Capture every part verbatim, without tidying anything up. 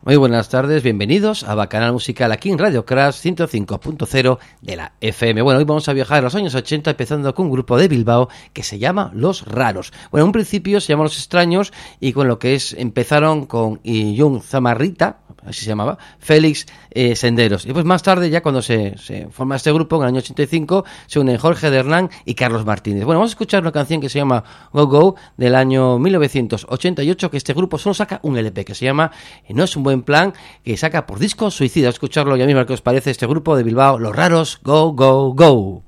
Muy buenas tardes, bienvenidos a Bacanal Musical aquí en Radio Crash ciento cinco punto cero de la F M. Bueno, hoy vamos a viajar a los años ochenta empezando con un grupo de Bilbao que se llama Los Raros. Bueno, en un principio se llama Los Extraños y con lo que es empezaron con Iyun Zamarrita, así se llamaba, Félix eh, Senderos. Y pues más tarde, ya cuando se, se forma este grupo, en el año ochenta y cinco, se unen Jorge de Hernán y Carlos Martínez. Bueno, vamos a escuchar una canción que se llama Go Go del año mil novecientos ochenta y ocho, que este grupo solo saca un L P que se llama No es un buen plan, que saca por disco Suicida. Escucharlo ya mismo, ¿qué os parece este grupo de Bilbao, Los Raros? Go, go, go.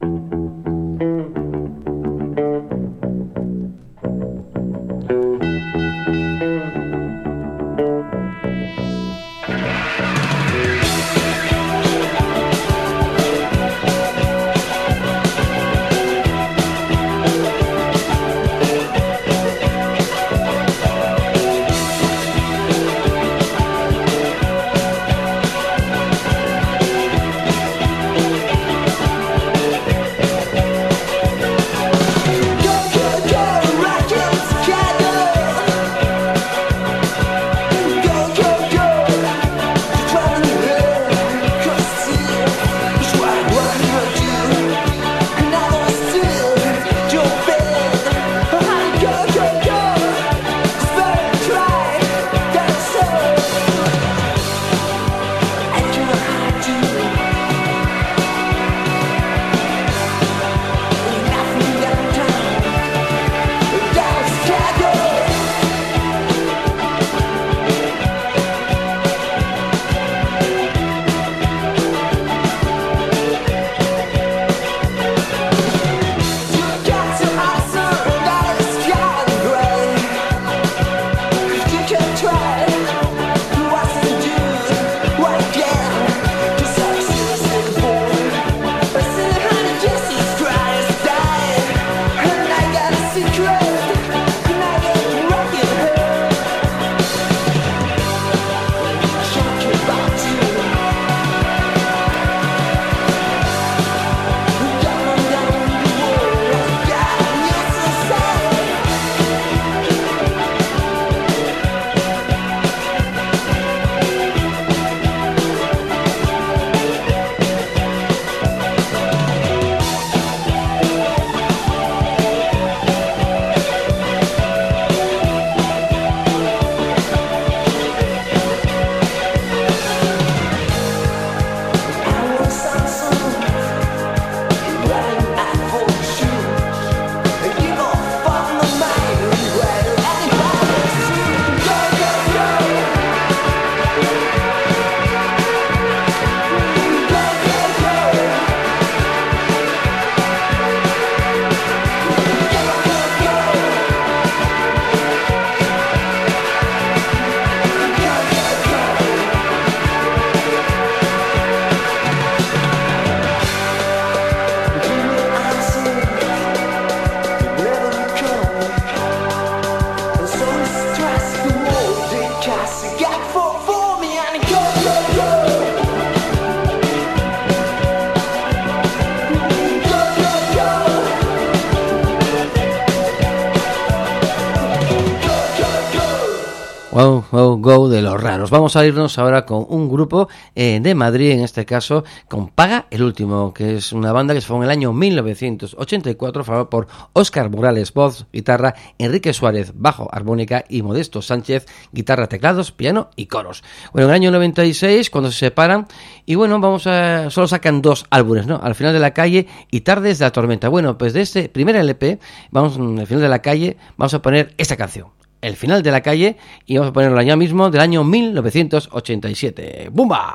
Go, go, go de Los Raros. Vamos a irnos ahora con un grupo eh, de Madrid, en este caso con Paga el Último, que es una banda que se formó en el año mil novecientos ochenta y cuatro, formada por Óscar Morales, voz, guitarra, Enrique Suárez, bajo, armónica y Modesto Sánchez, guitarra, teclados, piano y coros. Bueno, en el año noventa y seis, cuando se separan, y bueno, vamos a solo sacan dos álbumes, ¿no? Al final de la calle y Tardes de la Tormenta. Bueno, pues de este primer L P, vamos, al final de la calle, vamos a poner esta canción. El final de la calle, y vamos a ponerlo ya mismo del año mil novecientos ochenta y siete. ¡Bumba!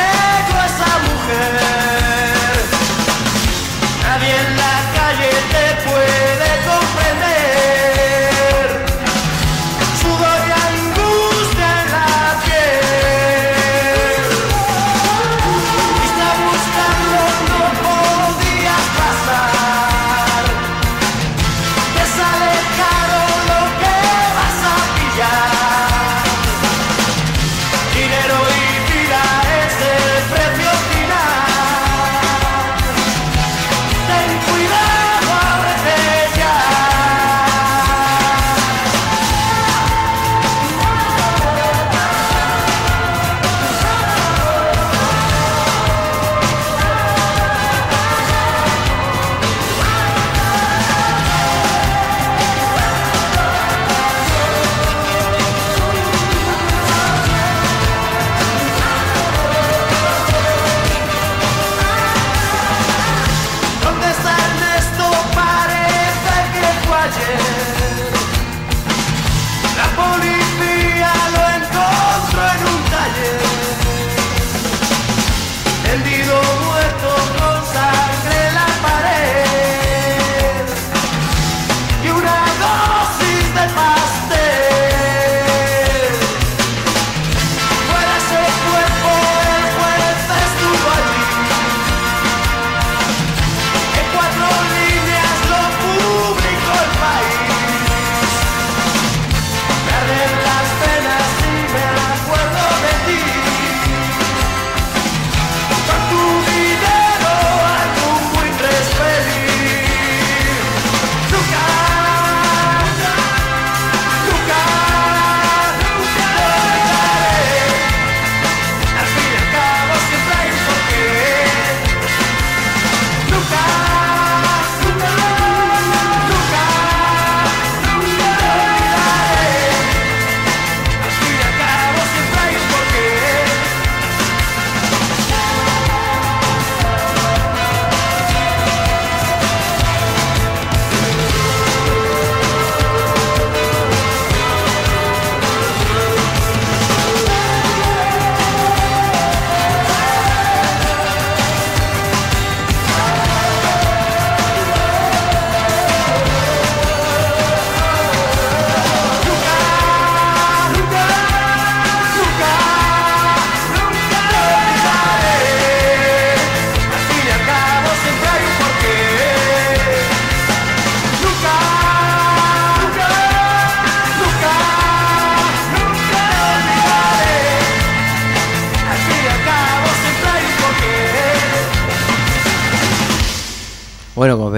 Nadie en la calle te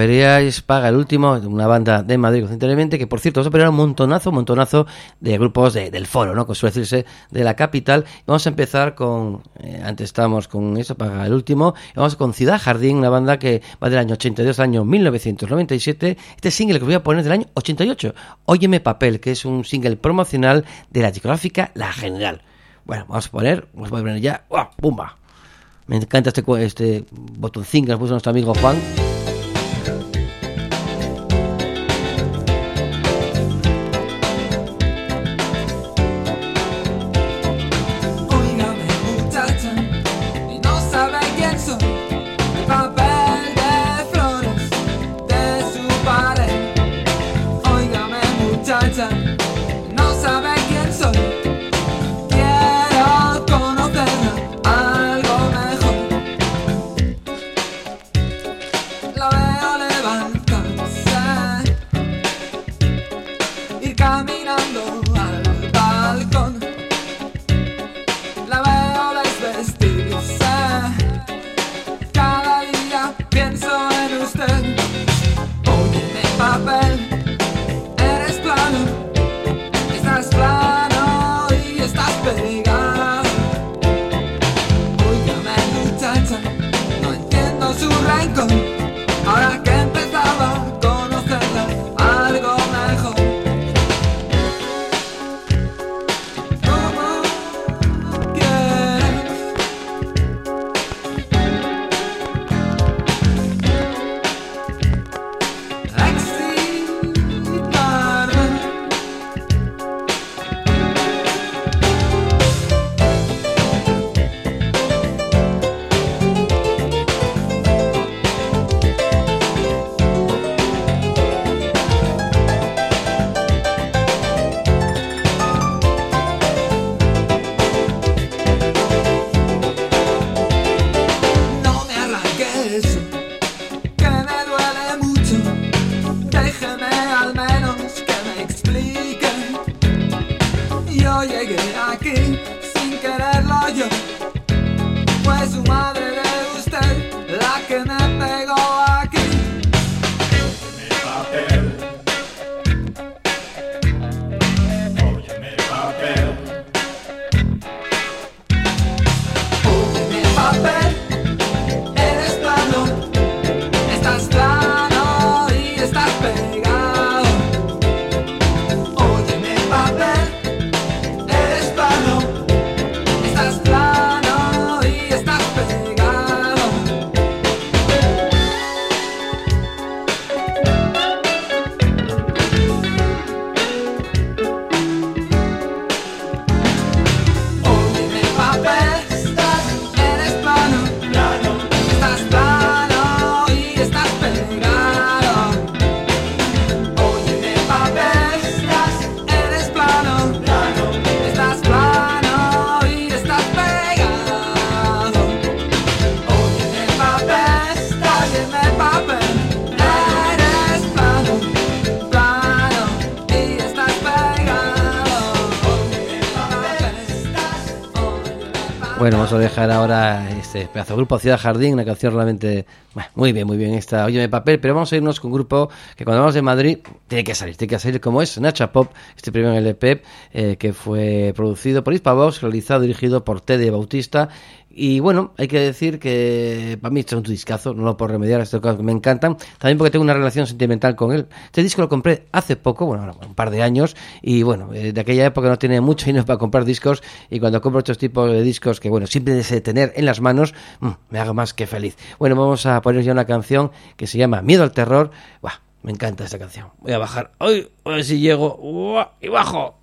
veríais Paga el Último, una banda de Madrid recientemente, que por cierto vamos a poner un montonazo, un montonazo de grupos de, del foro, ¿no? Que suele decirse de la capital. Vamos a empezar con, eh, antes estábamos con eso, Paga el Último, y vamos con Ciudad Jardín, una banda que va del año ochenta y dos al año mil novecientos noventa y siete. Este single que os voy a poner del año ochenta y ocho, Óyeme Papel, que es un single promocional de la discográfica La General. Bueno, vamos a poner, vamos a poner ya, ¡oh, ¡pumba! Me encanta este, este botoncín que nos puso nuestro amigo Juan. Bueno, vamos a dejar ahora este pedazo de grupo Ciudad Jardín, una canción realmente bueno, muy bien, muy bien esta Óyeme Papel, pero vamos a irnos con un grupo que cuando hablamos de Madrid tiene que salir, tiene que salir como es Nacha Pop, este primer L P eh, que fue producido por Hispavox, realizado y dirigido por Tede Bautista. Y bueno, hay que decir que para mí es un discazo, no lo puedo remediar, estos cosas que me encantan, también porque tengo una relación sentimental con él. Este disco lo compré hace poco, bueno, un par de años, y bueno, de aquella época no tenía mucho dinero para comprar discos, y cuando compro estos tipos de discos que bueno, siempre deseo tener en las manos, mmm, me hago más que feliz. Bueno, vamos a poner ya una canción que se llama Miedo al Terror. Buah, me encanta esta canción. Voy a bajar, ¡ay! A ver si llego, ¡uah! Y bajo.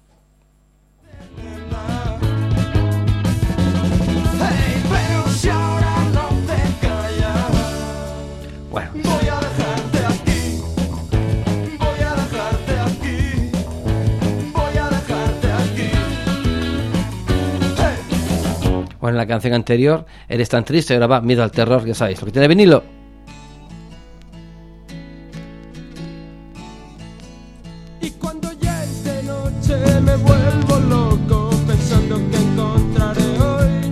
Bueno. Voy a dejarte aquí, voy a dejarte aquí, voy a dejarte aquí. Hey. Bueno, en la canción anterior, Eres tan triste, ahora va Miedo al Terror, ya sabéis, lo que tiene vinilo. Y cuando ya es de noche me vuelvo loco pensando que encontraré hoy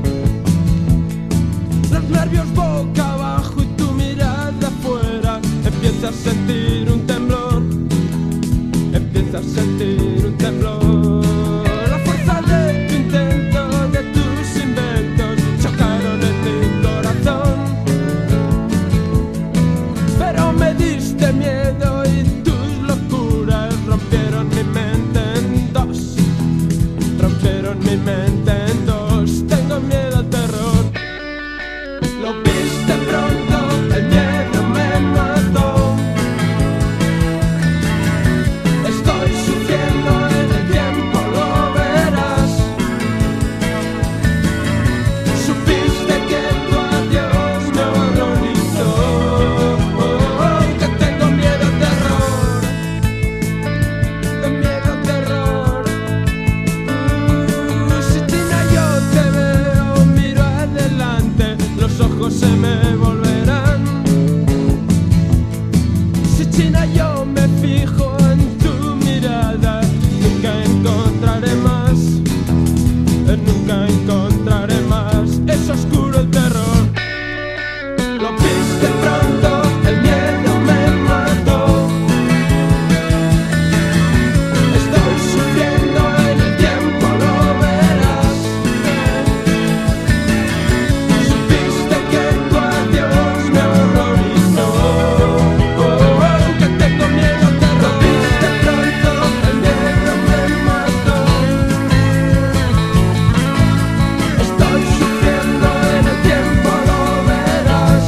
los nervios boca abajo y tu mirada afuera. en mi mente en dos. Tengo miedo al terror. Lo viste pronto, el miedo me mató. Estoy sufriendo en el tiempo, lo verás. Supiste que tu adiós me horrorizó. Que tengo miedo al terror. Miedo al terror. Uh, si China yo te veo, miro adelante, los ojos se me volverán. Si China yo me fijo en tu mirada, nunca encontraré más, eh, nunca encontraré más. Es oscuro el terror. Lo viste pronto, el miedo me mató. Estoy sufriendo en el tiempo, lo verás. Supiste que tu adiós me horrorizó. Oh, oh, que tengo miedo al terror. Lo viste pronto, el miedo me mató. Estoy sufriendo en el tiempo, lo verás.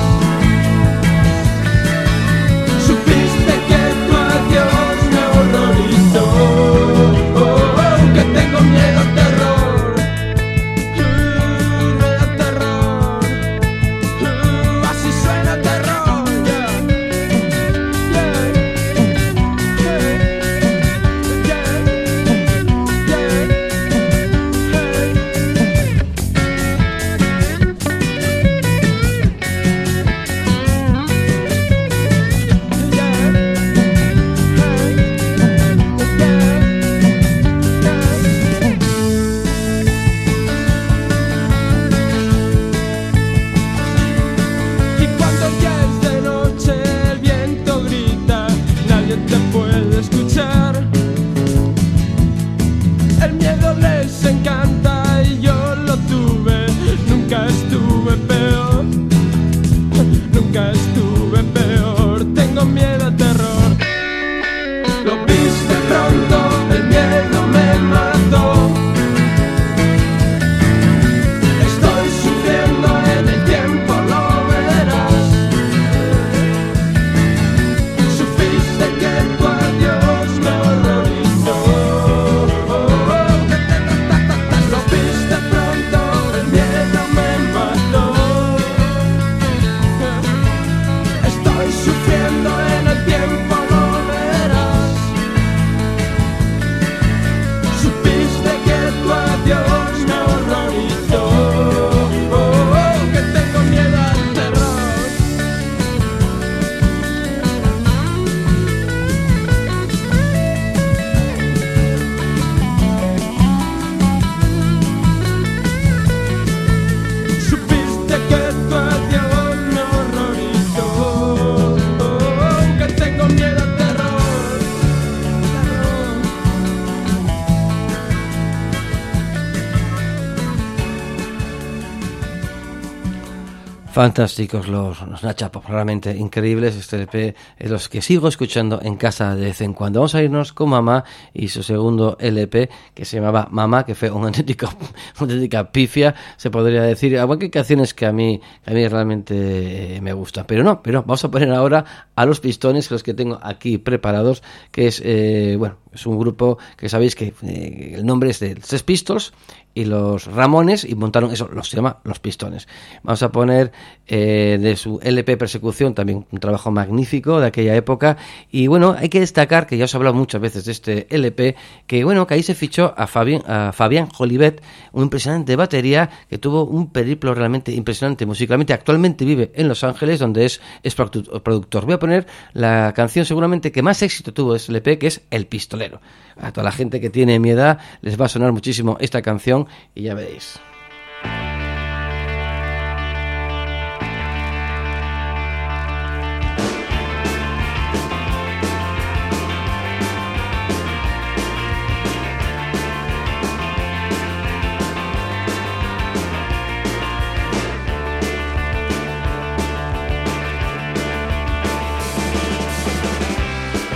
Supiste que tu adiós me horrorizó. Oh, oh, que tengo miedo al terror. Uh, miedo al terror. Uh, así suena el terror. Yeah. Yeah. Hey. Yeah. Yeah. Y cuando ya es de noche, el viento grita, nadie te puede escuchar. El miedo les encanta y yo lo tuve, nunca estuve peor, nunca estuve peor. Tengo miedo al terror. Lo viste pronto, el miedo me mató. Estoy sufriendo en el tiempo, lo verás. Supiste que tu adiós me horrorizó. Oh, oh, que te ta, ta, ta. Lo viste pronto, el miedo me mató. Estoy sufriendo en el tiempo, lo verás. Supiste que tu adiós me horrorizó. Oh, oh, que tengo miedo al terror. Supiste que tu adiós me horrorizó. Oh, oh, que tengo miedo al terror. Fantásticos los, los Nachapop, realmente increíbles. Este L P es los que sigo escuchando en casa de vez en cuando. Vamos a irnos con Mamá y su segundo L P, que se llamaba Mamá, que fue una auténtica, una auténtica pifia, se podría decir. Aunque hay canciones que a mí, que a mí realmente eh, me gustan. Pero no, pero vamos a poner ahora a Los Pistones, los que tengo aquí preparados, que es, eh, bueno, es un grupo que sabéis que eh, el nombre es de Sex Pistols y los Ramones, y montaron eso, los se llama Los Pistones. Vamos a poner eh, de su L P Persecución, también un trabajo magnífico de aquella época. Y bueno, hay que destacar que ya os he hablado muchas veces de este L P, que bueno, que ahí se fichó a Fabián, a Fabián Jolivet, un impresionante batería que tuvo un periplo realmente impresionante musicalmente. Actualmente vive en Los Ángeles, donde es, es productor. Voy a poner la canción seguramente que más éxito tuvo de este L P, que es El Pistolero. A toda la gente que tiene mi edad les va a sonar muchísimo esta canción y ya veréis.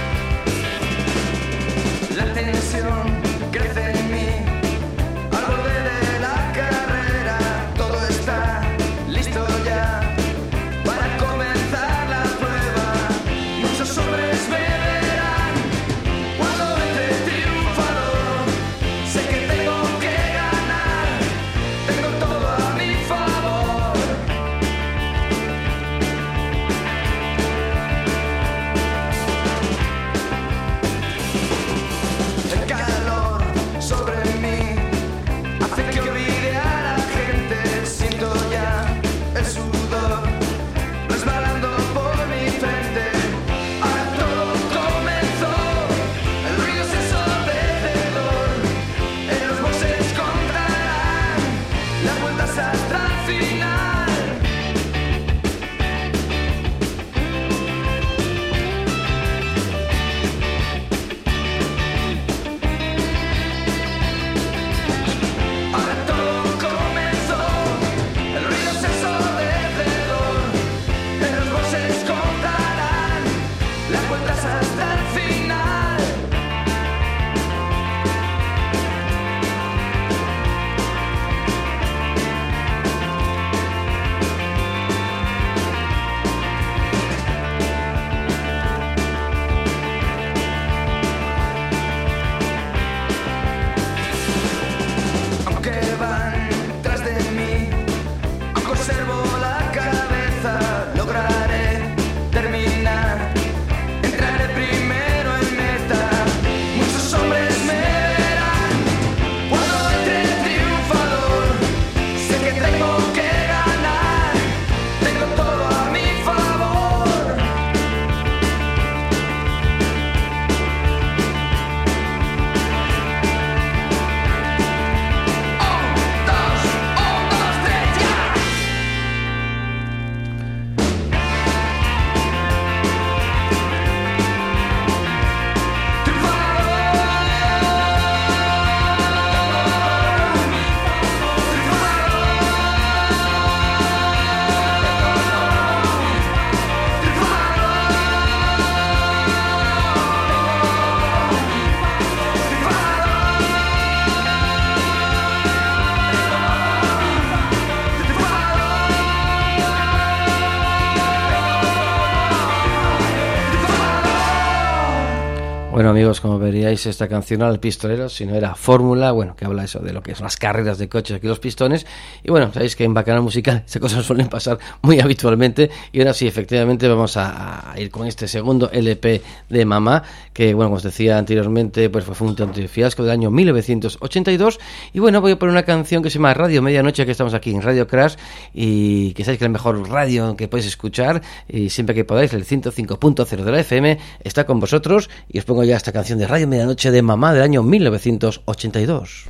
La tensión crece en mí al borde Bueno, amigos, como veríais, esta canción era el pistolero, si no era Fórmula, bueno, que habla eso de lo que son las carreras de coches aquí los pistones. Y bueno, sabéis que en Bacanal Musical esas cosas suelen pasar muy habitualmente. Y ahora sí, efectivamente, vamos a, a ir con este segundo L P de Mamá, que bueno, como os decía anteriormente, pues fue un tanto fiasco del año mil novecientos ochenta y dos. Y bueno, voy a poner una canción que se llama Radio Medianoche, que estamos aquí en Radio Crash, y que sabéis que es la mejor radio que podéis escuchar, y siempre que podáis, el ciento cinco punto cero de la F M está con vosotros, y os pongo ya esta canción de Radio Medianoche de Mamá del año mil novecientos ochenta y dos.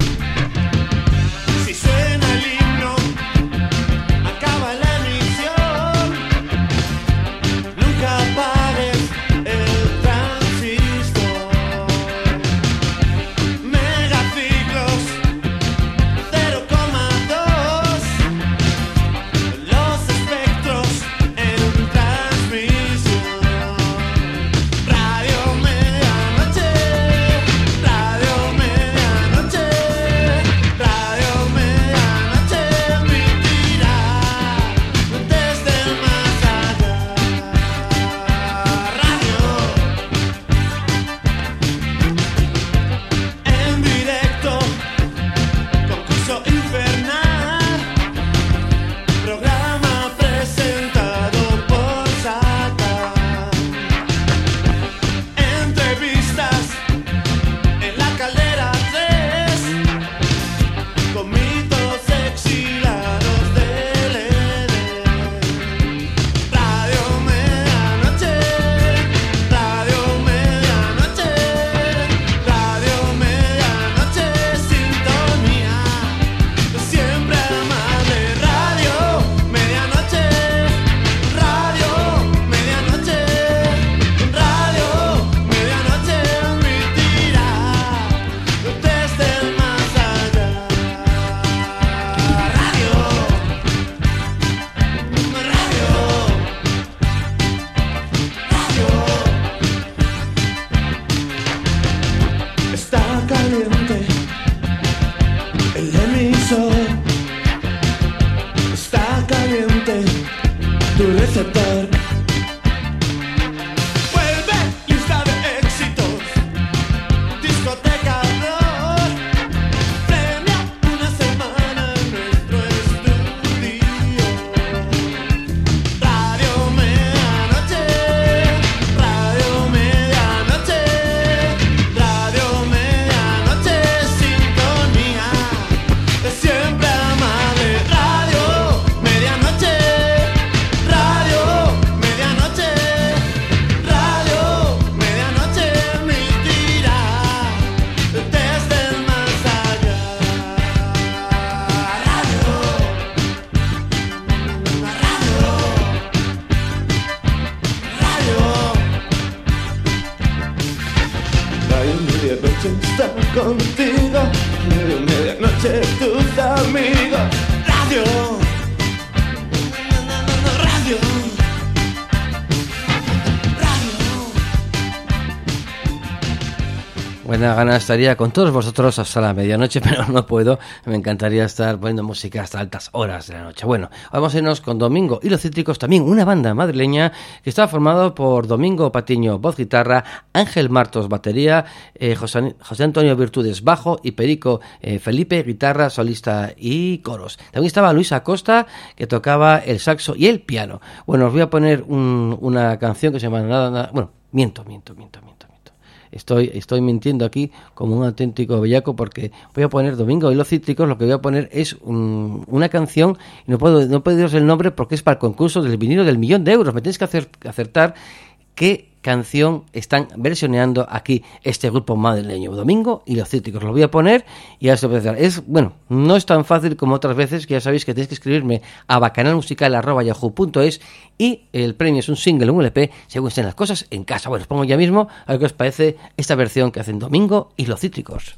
Buena gana estaría con todos vosotros hasta la medianoche, pero no puedo. Me encantaría estar poniendo música hasta altas horas de la noche. Bueno, vamos a irnos con Domingo y los Cítricos, también una banda madrileña que está formada por Domingo Patiño, voz guitarra, Ángel Martos, batería, eh, José, José Antonio Virtudes, bajo, y Perico eh, Felipe, guitarra, solista y coros. También estaba Luis Acosta, que tocaba el saxo y el piano. Bueno, os voy a poner un, una canción que se llama Nada, nada, bueno, miento, miento, miento, miento. Estoy, estoy mintiendo aquí como un auténtico bellaco, porque voy a poner Domingo y los Cítricos. Lo que voy a poner es un, una canción, y no puedo, no puedo deciros el nombre porque es para el concurso del vinilo del millón de euros. Me tenéis que hacer, acertar qué canción están versioneando aquí este grupo madrileño, Domingo y los Cítricos. Lo voy a poner y ya se puede hacer. Es, bueno, no es tan fácil como otras veces, que ya sabéis que tenéis que escribirme a bacanalmusical arroba yahoo punto es, y el premio es un single, un L P, según estén las cosas en casa. Bueno, os pongo ya mismo a ver qué os parece esta versión que hacen Domingo y los Cítricos.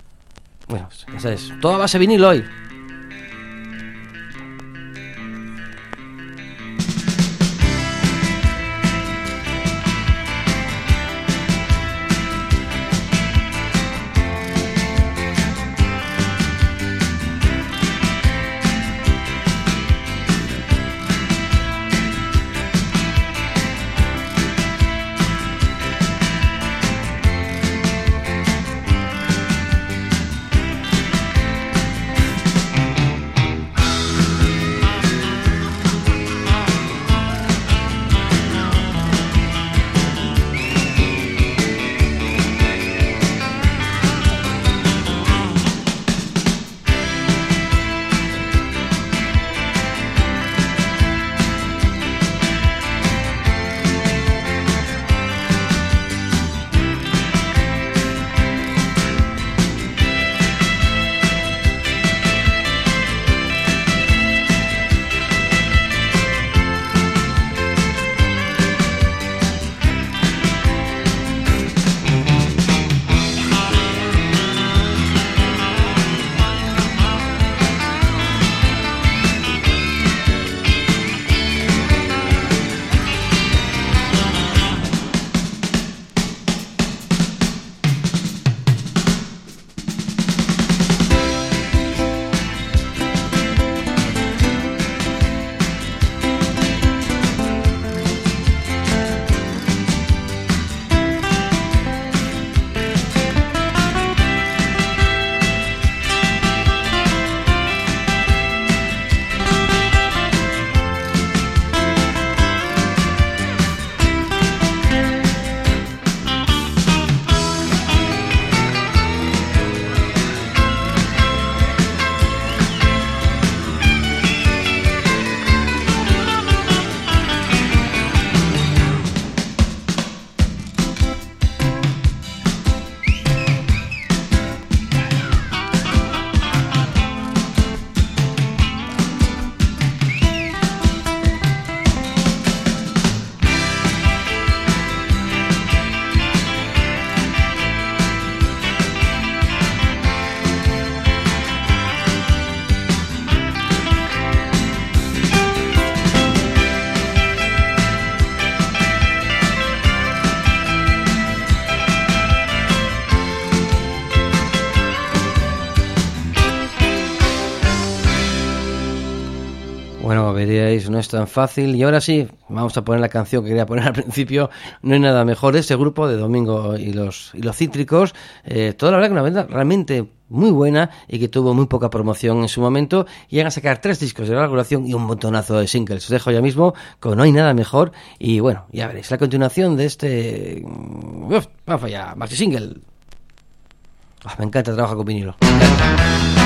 Bueno, ya sabéis, todo va a ser vinilo hoy. Bueno, veríais, no es tan fácil. Y ahora sí, vamos a poner la canción que quería poner al principio. No hay nada mejor. Ese grupo de Domingo y los y los Cítricos. Eh, toda la verdad que una banda realmente muy buena y que tuvo muy poca promoción en su momento. Y llegan a sacar tres discos de larga duración y un montonazo de singles. Os dejo ya mismo con No hay nada mejor. Y bueno, ya veréis la continuación de este... Uf, vamos allá, maxi single. Oh, me encanta trabajar con vinilo. Me encanta.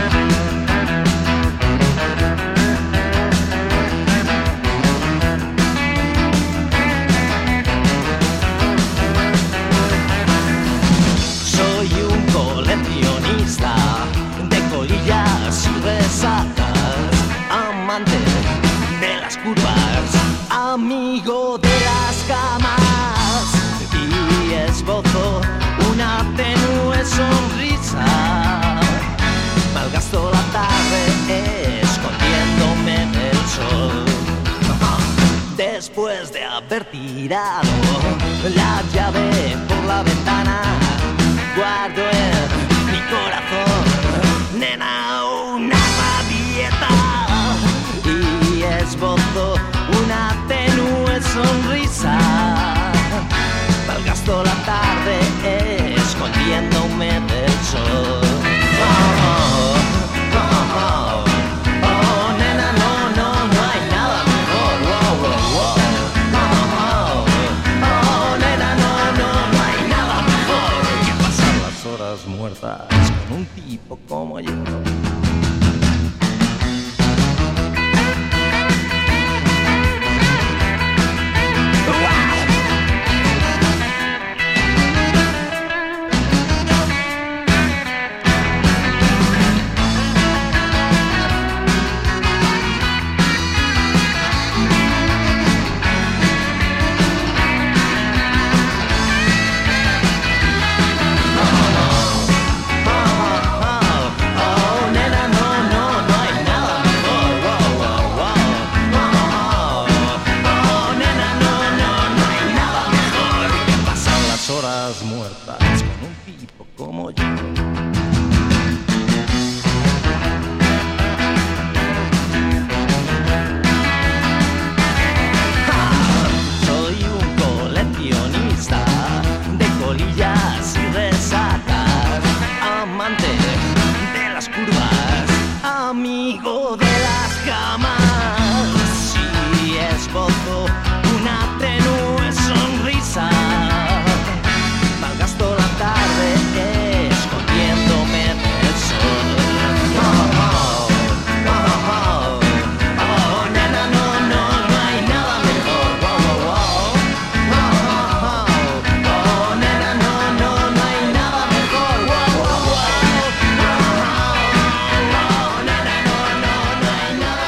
De colillas y resacas, amante de las curvas, amigo de las camas, y esbozo una tenue sonrisa. Malgasto la tarde escondiéndome del sol, después de haber tirado la llave por la ventana. Guardo en mi corazón, nena, una rabieta, y esbozo una tenue sonrisa. Malgasto la tarde escondiéndome del sol. Oh, oh, oh, oh, oh, nena, no, no, no hay nada mejor. Oh, oh, oh. Oh, oh, oh, nena, no, no, no hay nada mejor que pasar las horas muertas con un tipo como yo. Muertas con un tipo como yo. Ah, soy un coleccionista de colillas y resacas, amante de las curvas, amigo de las camas, y esbozo una tenue sonrisa. Malgasto la tarde escondiéndome del sol. Oh, oh, oh, oh, oh, nena, no, no, no hay nada mejor. Oh, oh, oh, oh, oh, oh, nena, no, no, no hay nada mejor. Oh, oh, oh, oh, nena, no, no, no hay nada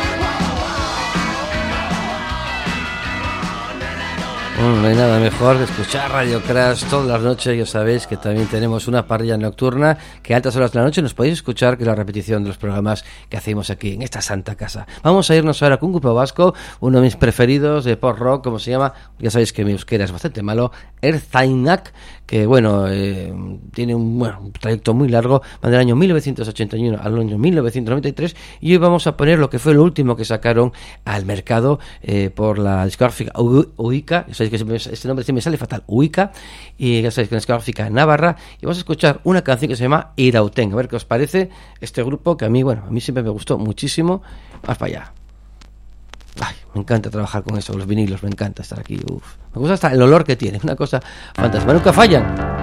mejor. No hay nada mejor que escuchar Radio Crash todas las noches. Ya sabéis que también tenemos una parrilla nocturna que a altas horas de la noche nos podéis escuchar, que es la repetición de los programas que hacemos aquí en esta santa casa. Vamos a irnos ahora con un grupo vasco, uno de mis preferidos de pop rock, como se llama, ya sabéis que mi euskera es bastante malo, Erzainak, que bueno, eh, tiene un, bueno, un trayecto muy largo, va del año mil novecientos ochenta y uno al año mil novecientos noventa y tres, y hoy vamos a poner lo que fue lo último que sacaron al mercado eh, por la discográfica Uika. Ya sabéis que este nombre sí me sale fatal, Uika, y ya sabéis que es una discográfica navarra, y vamos a escuchar una canción que se llama Irauten, a ver qué os parece este grupo, que a mí, bueno, a mí siempre me gustó muchísimo. Más para allá. Ay, me encanta trabajar con eso, los vinilos, me encanta estar aquí. Uf. Me gusta hasta el olor que tiene, una cosa fantástica. Nunca fallan.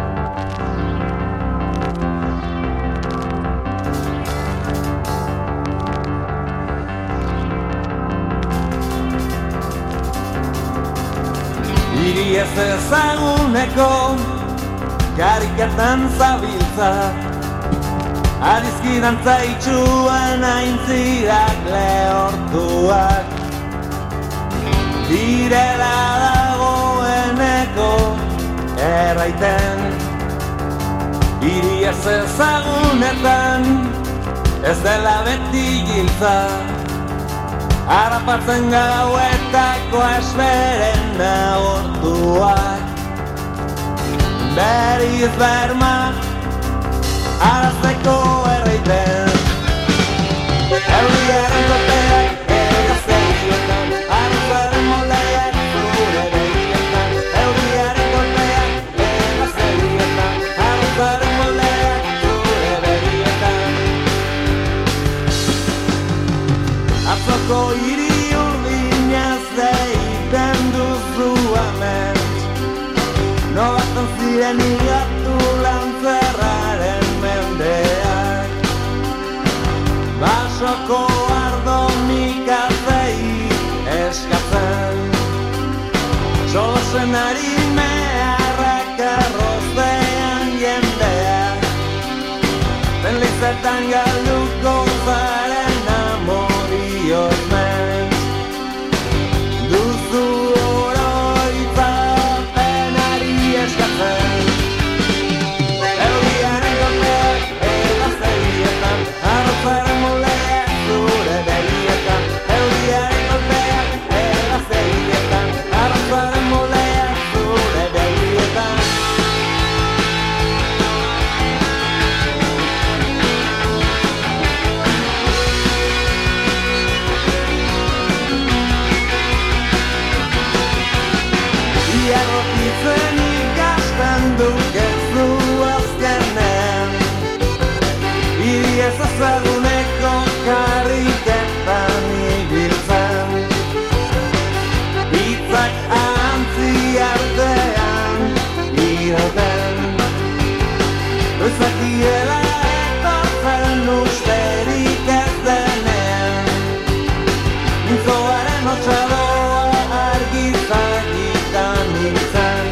Hiri ez ezaguneko karikatan zabiltza, adizkidantza itxuan aintzirak lehortuak, direla dagoeneko erraiten. Hiri ez ezagunetan ez dela beti giltza, harrapatzen gauetako esberen agortuak, beriz berma arazteko erraiten. Herriaren koteak Bilboko hiri urdinaz egiten duzu hemen. Nolatan ziren igatu lantzerraren mendeak. Basoko ardo mikazei eskatzen. Solosen ari meharrak arrozean jendeak. Benlizetan galduko zaren amorioz men. Duzu oroitzapenari eskatzen. Eudiaren kolpeak egaztegietan, arrozaren moleak zure begietan. Eudiaren kolpeak egaztegietan, arrozaren moleak zure begietan. Iagotitzen ikasten dukezu azkenen. Hiri ez ezaguneko karriketan ibiltzen. Hitzak ahantzi artean irauten. Noizakiela etortzen usterik ez denean. Mintzoaren otxadoa argizak ikan nintzen.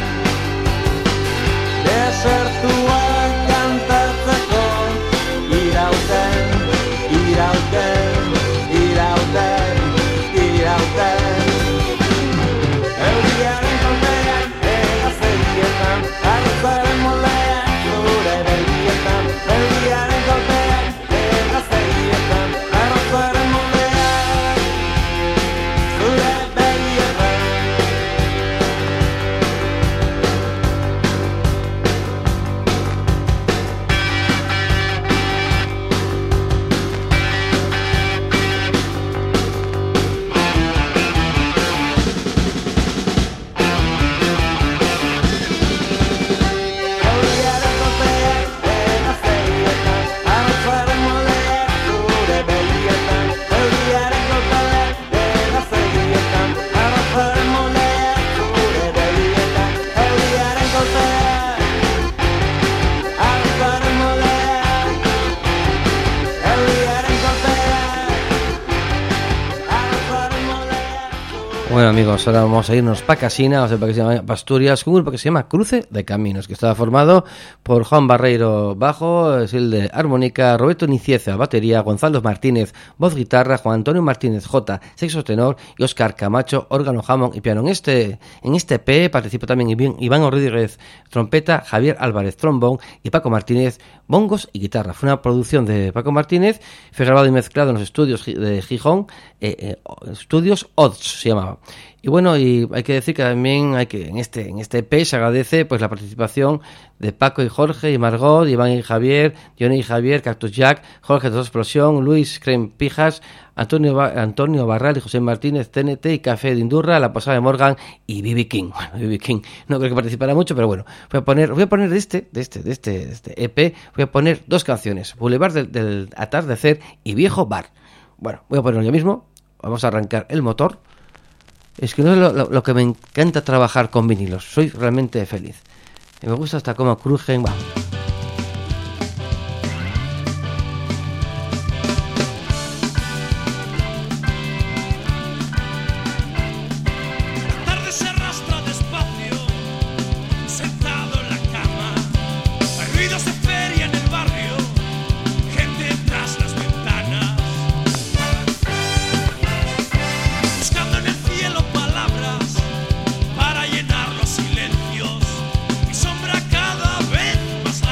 Desertuak kantatzeko irauten, irauten, irauten, irauten. Euriaren kolpean egaztegietan, arrozaren moleak zure begietan. Euriaren kolpean egaztegietan, arrozaren moleak zure begietan. Euriaren kolpeak egaztegietan, arrozaren moleak zure begietan. Euriaren kolpeak egaztegietan, arrozaren moleak zure begietan. Euriaren kolpeak, arrozaren moleak. Euriaren kolpeak, arrozaren moleak. Bueno, amigos, ahora vamos a irnos para Casina, vamos a ir para Casina, para Asturias, con un grupo que se llama Cruce de Caminos, que estaba formado por Juan Barreiro bajo, Silde armónica, Roberto Nicieza batería, Gonzalo Martínez voz guitarra, Juan Antonio Martínez J sexo tenor y Óscar Camacho órgano, jamón y piano. En este en este E P participó también Iván, Iván Rodríguez trompeta, Javier Álvarez trombón y Paco Martínez bongos y guitarra. Fue una producción de Paco Martínez, fue grabado y mezclado en los estudios de Gijón, eh, eh, estudios Odds se llamaba. Y bueno, y hay que decir que también hay que en este en este E P se agradece pues la participación de Paco y Jorge y Margot, Iván y Javier, Johnny y Javier, Cactus Jack, Jorge de Explosión, Luis Crem Pijas, Antonio Ba- Antonio Barral y José Martínez, T N T y Café de Indurra, La Posada de Morgan y B B King. Bueno, B B King no creo que participará mucho, pero bueno, voy a poner voy a poner de este de este de este, de este E P voy a poner dos canciones, Boulevard del, del atardecer y Viejo Bar. Bueno, voy a ponerlo yo mismo. Vamos a arrancar el motor. Es que no es lo, lo, lo que me encanta trabajar con vinilos. Soy realmente feliz. Y me gusta hasta cómo crujen. Va. La tarde se arrastra despacio, sentado en la cama. Hay ruidos de feria en el barrio, gente tras las ventanas. Buscando en el cielo palabras para llenar los silencios. Mi sombra cada vez más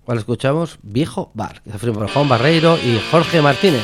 cual escuchamos Viejo Bar, que se firma por Juan Barreiro y Jorge Martínez.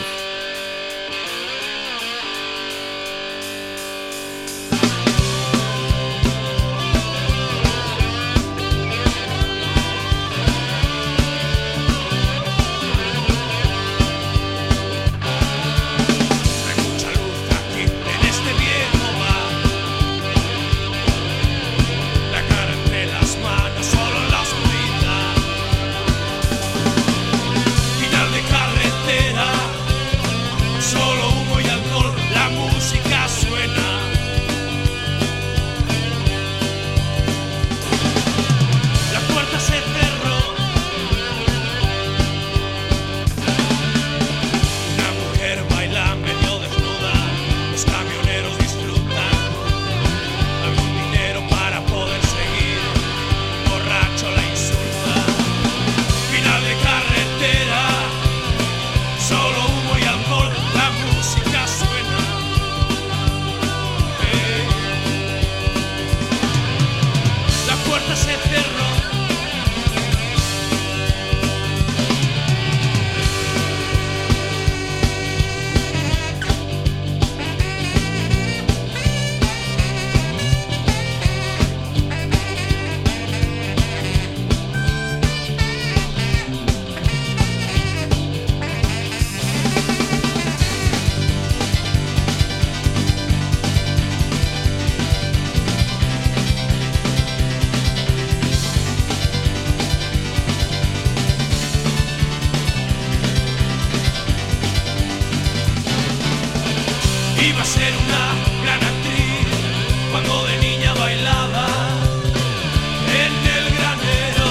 Iba a ser una gran actriz cuando de niña bailaba en el granero.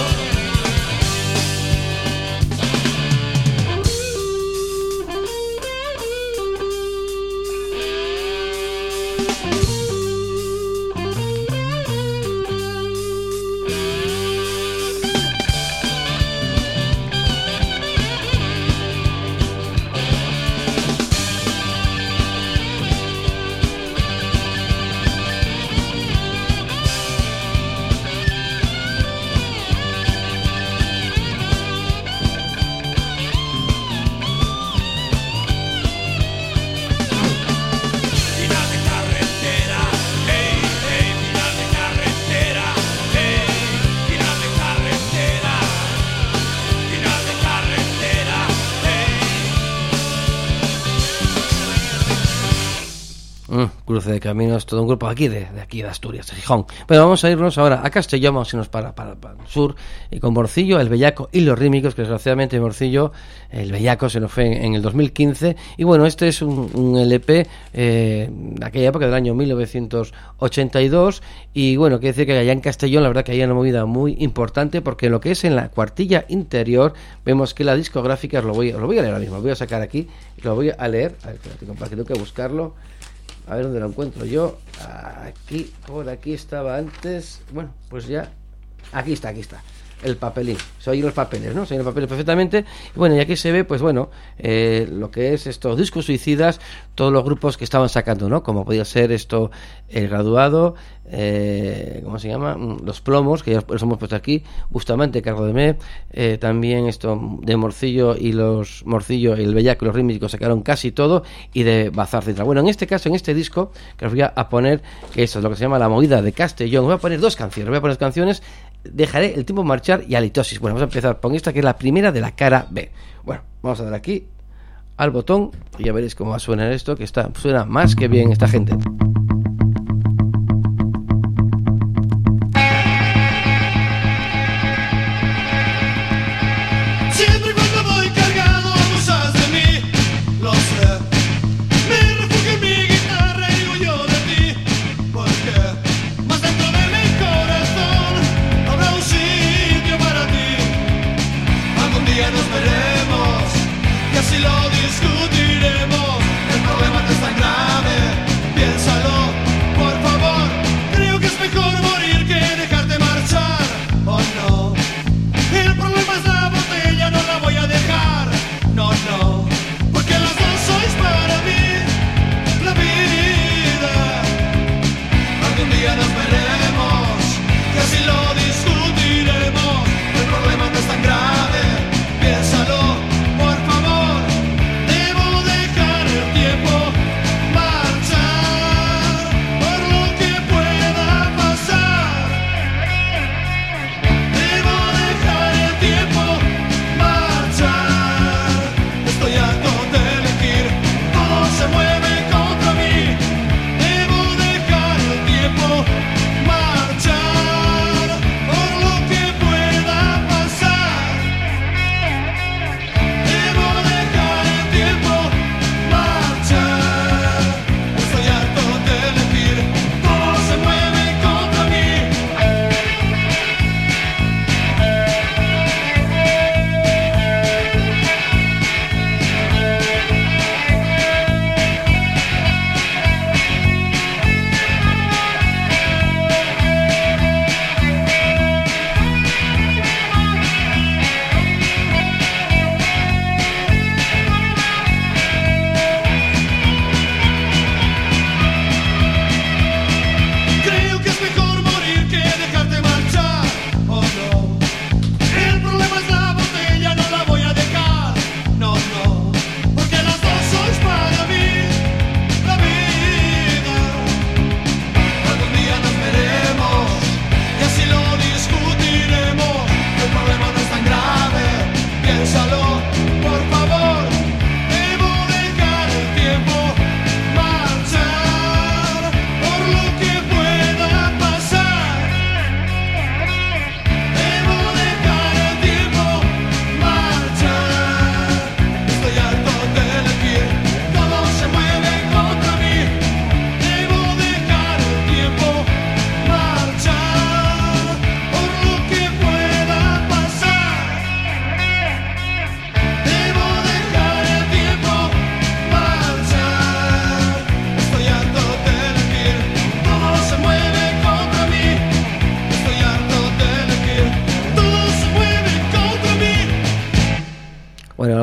Cruce de Caminos, todo un grupo aquí de, de aquí de Asturias, de Gijón. Bueno, vamos a irnos ahora a Castellón, vamos a irnos para, para, para el sur, y con Morcillo, El Bellaco y Los Rítmicos, que desgraciadamente Morcillo, El Bellaco se nos fue en, en el dos mil quince, y bueno, este es un, un L P eh, de aquella época, del año mil novecientos ochenta y dos, y bueno, quiere decir que allá en Castellón la verdad que hay una movida muy importante, porque lo que es en la cuartilla interior, vemos que la discográfica, os lo voy, os lo voy a leer ahora mismo, lo voy a sacar aquí, y lo voy a leer, a ver, espérate, compa, que tengo que buscarlo. A ver dónde lo encuentro yo. Aquí, por aquí estaba antes. Bueno, pues ya. Aquí está, aquí está. El papelín. Se oyen los papeles, ¿no? Se oyen los papeles perfectamente. Y bueno, y aquí se ve, pues bueno, eh, lo que es estos discos suicidas, todos los grupos que estaban sacando, ¿no? Como podía ser esto, El Graduado, eh, ¿cómo se llama? Los Plomos, que ya los hemos puesto aquí, Bustamante, Cargo de Me, eh, también esto de Morcillo y los Morcillo y El Bellaco y Los Rítmicos sacaron casi todo, y de Bazar Central. Bueno, en este caso, en este disco, que os voy a poner, que eso es lo que se llama La Movida de Castellón, os voy a poner dos canciones, voy a poner canciones, Dejaré el tiempo marchar y Halitosis. Bueno, vamos a empezar con esta, que es la primera de la cara B. Bueno, vamos a dar aquí al botón y ya veréis cómo va a sonar esto, que está, suena más que bien esta gente. Lo discutiremos, el problema no es tan grave, piénsalo.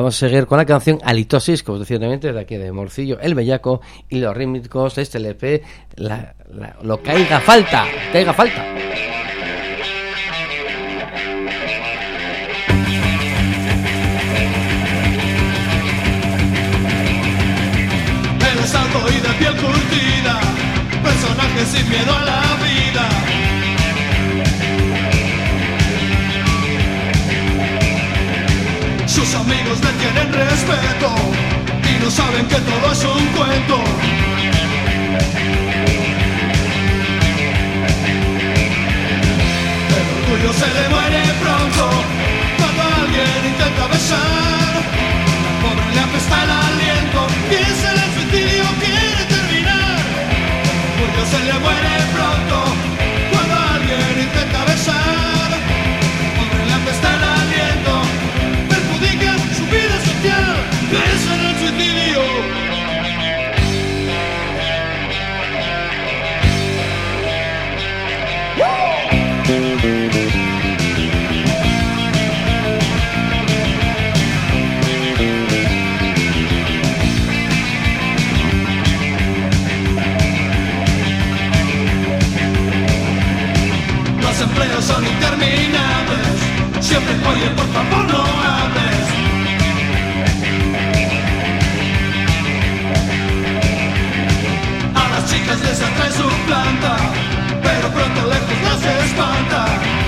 vamos a seguir con la canción Halitosis, como os decía de aquí de Morcillo, El Bellaco, y los rítmicos de este L P, la, la, lo que haga falta, que haga falta. Eres algo y de piel curtida, personaje sin miedo a la vida. Sus amigos le tienen respeto y no saben que todo es un cuento. El orgullo se le muere pronto cuando alguien intenta besar. Al pobre le apesta el aliento, piensa en el suicidio, quiere terminar. El orgullo se le muere pronto cuando alguien intenta besar. Al pobre le apesta el aliento, su vida social, piensa en el suicidio. Los empleos son interminables, siempre oye, por favor no hables. Chicas les atrae su planta, pero pronto lejos las espanta.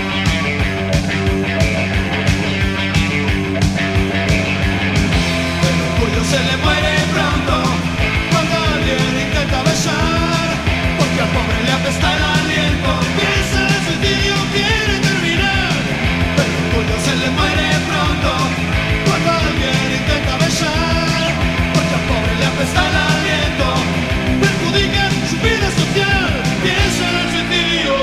El orgullo se le muere pronto cuando alguien intenta besar, porque al pobre le apesta el aliento, piensa en el suicidio, quiere terminar. El orgullo se le muere pronto cuando alguien intenta besar, porque al pobre le apesta el aliento, perjudica su vida social, piensa en el suicidio.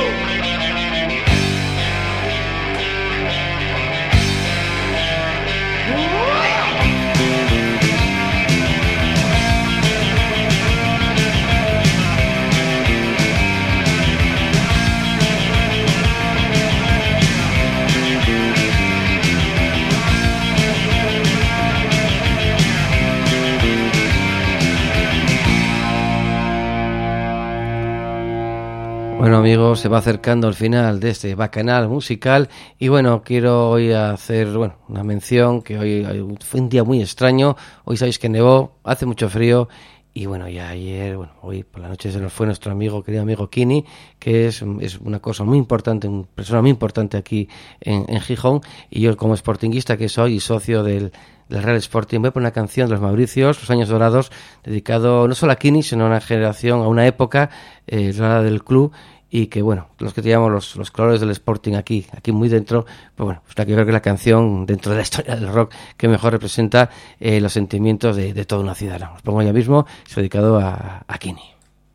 Bueno amigos, se va acercando al final de este bacanal musical y bueno, quiero hoy hacer bueno una mención que hoy fue un día muy extraño. Hoy sabéis que nevó, hace mucho frío y bueno, ya ayer, bueno, hoy por la noche se nos fue nuestro amigo, querido amigo Kini, que es, es una cosa muy importante, una persona muy importante aquí en, en Gijón, y yo como sportinguista que soy y socio del del Real Sporting, voy a poner una canción de los Mauricios, Los Años Dorados, dedicado no solo a Kini, sino a una generación, a una época eh, dorada del club, y que bueno, los que teníamos los, los colores del Sporting aquí, aquí muy dentro, pues bueno, pues la que creo que es la canción dentro de la historia del rock que mejor representa eh, los sentimientos de, de toda una ciudad. Os pongo ya mismo, es dedicado a, a Kini.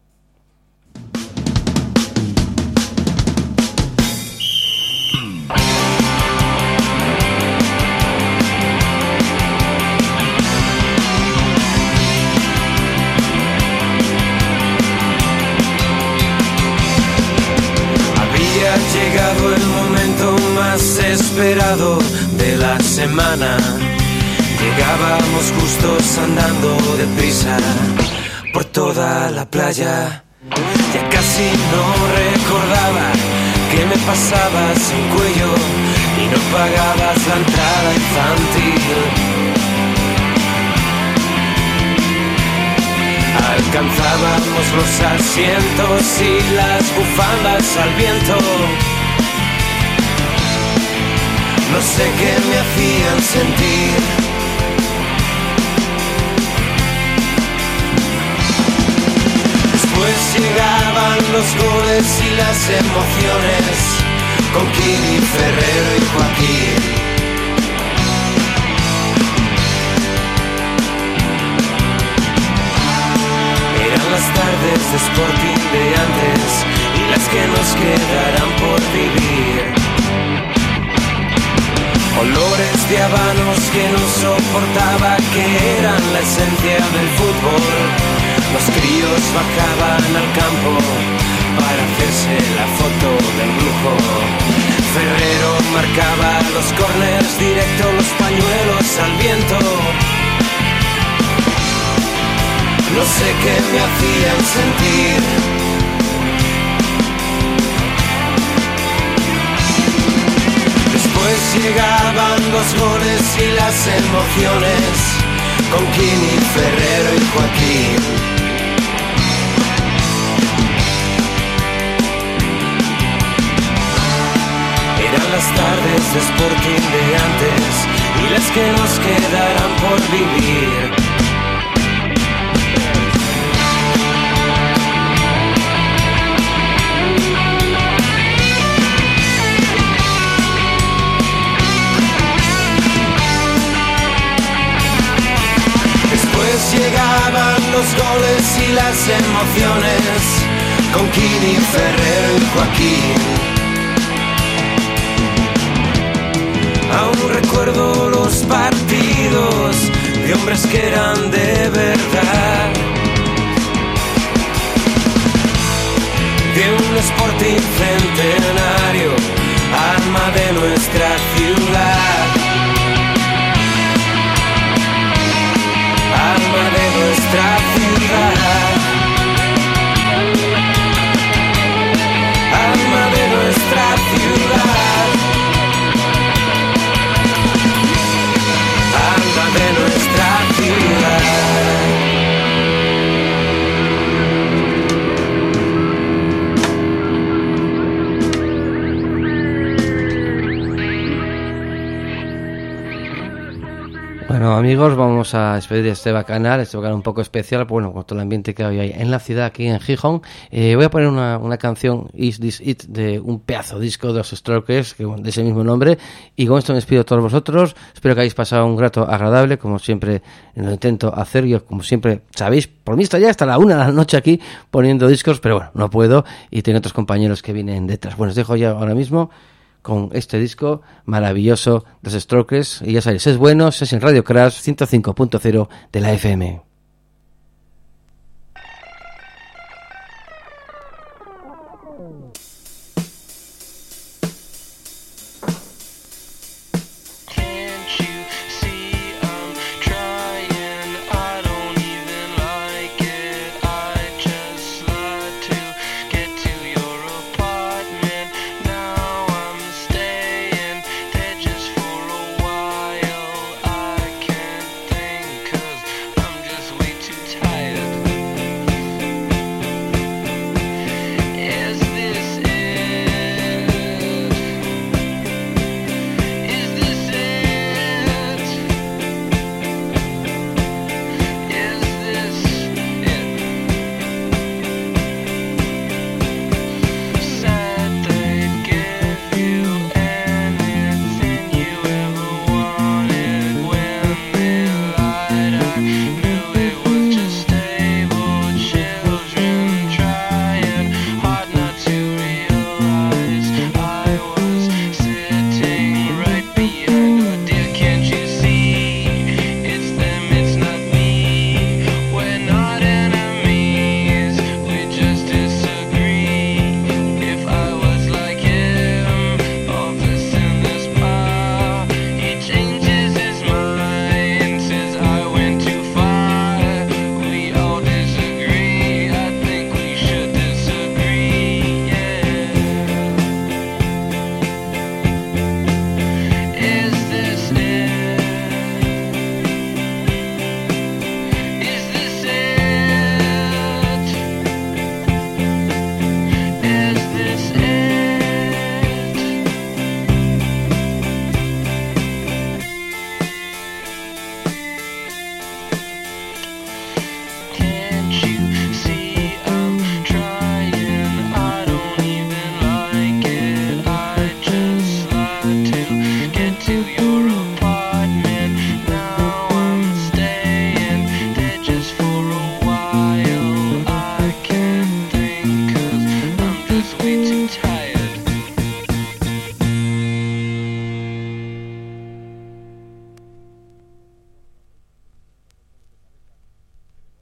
Llegado el momento más esperado de la semana. Llegábamos justos andando deprisa por toda la playa. Ya casi no recordaba que me pasabas el cuello y no pagabas la entrada infantil. Alcanzábamos los asientos y las bufandas al viento. No sé qué me hacían sentir. Después llegaban los goles y las emociones con Kini, Ferrero y Joaquín. Las tardes de Sporting de antes y las que nos quedarán por vivir. Olores de habanos que no soportaba, que eran la esencia del fútbol. Los críos bajaban al campo para hacerse la foto del grupo. Ferrero marcaba los corners directo, los pañuelos al viento. no sé qué me hacían sentir. Después llegaban los goles y las emociones, con Kini, Ferrero y Joaquín. Eran las tardes de Sporting de antes y las que nos quedarán por vivir. Después llegaban los goles y las emociones, con Kini, Ferrero y Joaquín. Aún recuerdo los partidos de hombres que eran de verdad, de un Sporting centenario, alma de nuestra ciudad, alma de nuestra ciudad, alma de nuestra ciudad, alma de nuestra ciudad. Bueno, amigos, vamos a despedir este bacanal, este bacanal un poco especial, bueno, con todo el ambiente que hay en la ciudad, aquí en Gijón. Eh, voy a poner una, una canción, Is This It, de un pedazo disco de los Strokes, que, bueno, de ese mismo nombre, y con esto me despido a todos vosotros. Espero que hayáis pasado un rato agradable, como siempre lo intento hacer. Yo, como siempre, sabéis, por mí estaría hasta la una de la noche aquí poniendo discos, pero bueno, no puedo, y tengo otros compañeros que vienen detrás. Bueno, os dejo ya ahora mismo con este disco maravilloso de los Strokes, y ya sabéis, es bueno, es en Radio Crash ciento cinco punto cero de la F M.